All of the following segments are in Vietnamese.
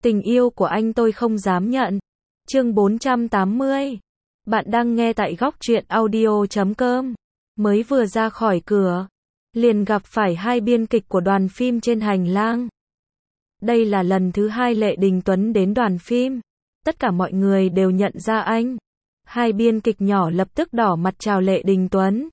Tình yêu của anh tôi không dám nhận. Chương 480. Bạn đang nghe tại góc truyện audio.com. Mới vừa ra khỏi cửa, liền gặp phải hai biên kịch của đoàn phim trên hành lang. Đây là lần thứ hai Lệ Đình Tuấn đến đoàn phim. Tất cả mọi người đều nhận ra anh. Hai biên kịch nhỏ lập tức đỏ mặt chào Lệ Đình Tuấn.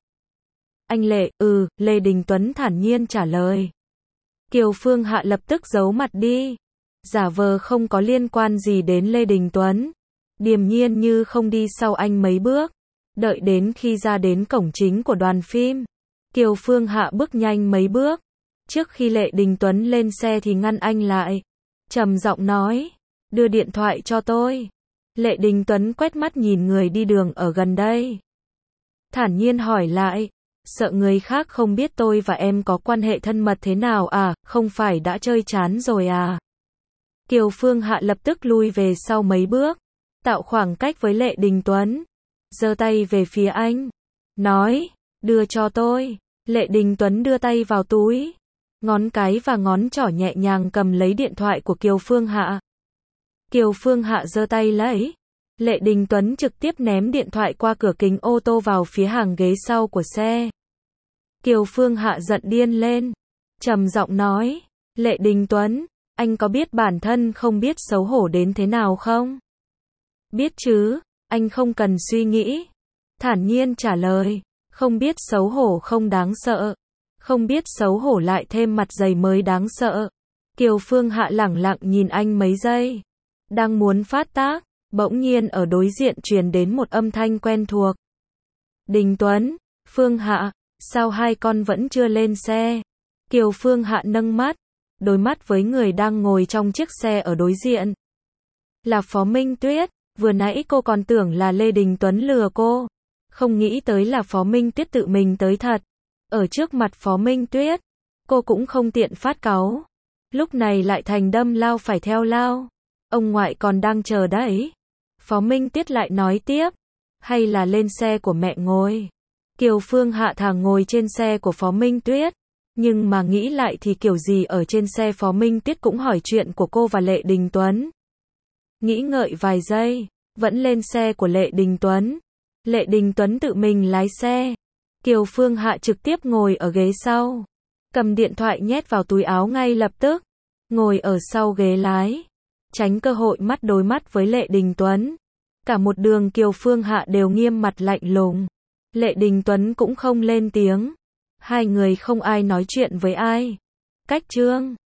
Anh Lệ, Lê Đình Tuấn thản nhiên trả lời. Kiều Phương Hạ lập tức giấu mặt đi, giả vờ không có liên quan gì đến Lê Đình Tuấn, điềm nhiên như không đi sau anh mấy bước. Đợi đến khi ra đến cổng chính của đoàn phim, Kiều Phương Hạ bước nhanh mấy bước. Trước khi Lệ Đình Tuấn lên xe thì ngăn anh lại, trầm giọng nói, đưa điện thoại cho tôi. Lệ Đình Tuấn quét mắt nhìn người đi đường ở gần đây, thản nhiên hỏi lại, sợ người khác không biết tôi và em có quan hệ thân mật thế nào à, không phải đã chơi chán rồi à? Kiều Phương Hạ lập tức lui về sau mấy bước, tạo khoảng cách với Lệ Đình Tuấn, giơ tay về phía anh, nói, đưa cho tôi. Lệ Đình Tuấn đưa tay vào túi, ngón cái và ngón trỏ nhẹ nhàng cầm lấy điện thoại của Kiều Phương Hạ. Kiều Phương Hạ giơ tay lấy, Lệ Đình Tuấn trực tiếp ném điện thoại qua cửa kính ô tô vào phía hàng ghế sau của xe. Kiều Phương Hạ giận điên lên, trầm giọng nói, Lệ Đình Tuấn, anh có biết bản thân không biết xấu hổ đến thế nào không? Biết chứ, anh không cần suy nghĩ. Thản nhiên trả lời, không biết xấu hổ không đáng sợ, không biết xấu hổ lại thêm mặt dày mới đáng sợ. Kiều Phương Hạ lẳng lặng nhìn anh mấy giây, đang muốn phát tác, bỗng nhiên ở đối diện truyền đến một âm thanh quen thuộc. Đình Tuấn, Phương Hạ, sao hai con vẫn chưa lên xe? Kiều Phương Hạ nâng mắt, đối mắt với người đang ngồi trong chiếc xe ở đối diện. Là Phó Minh Tuyết, vừa nãy cô còn tưởng là Lê Đình Tuấn lừa cô, không nghĩ tới là Phó Minh Tuyết tự mình tới thật. Ở trước mặt Phó Minh Tuyết, cô cũng không tiện phát cáu, lúc này lại thành đâm lao phải theo lao. Ông ngoại còn đang chờ đấy. Phó Minh Tuyết lại nói tiếp, hay là lên xe của mẹ ngồi. Kiều Phương Hạ thẳng ngồi trên xe của Phó Minh Tuyết, nhưng mà nghĩ lại thì kiểu gì ở trên xe Phó Minh Tuyết cũng hỏi chuyện của cô và Lệ Đình Tuấn. Nghĩ ngợi vài giây, vẫn lên xe của Lệ Đình Tuấn. Lệ Đình Tuấn tự mình lái xe. Kiều Phương Hạ trực tiếp ngồi ở ghế sau, cầm điện thoại nhét vào túi áo ngay lập tức, ngồi ở sau ghế lái, tránh cơ hội mắt đối mắt với Lệ Đình Tuấn. Cả một đường Kiều Phương Hạ đều nghiêm mặt lạnh lùng. Lệ Đình Tuấn cũng không lên tiếng. Hai người không ai nói chuyện với ai. Cách chương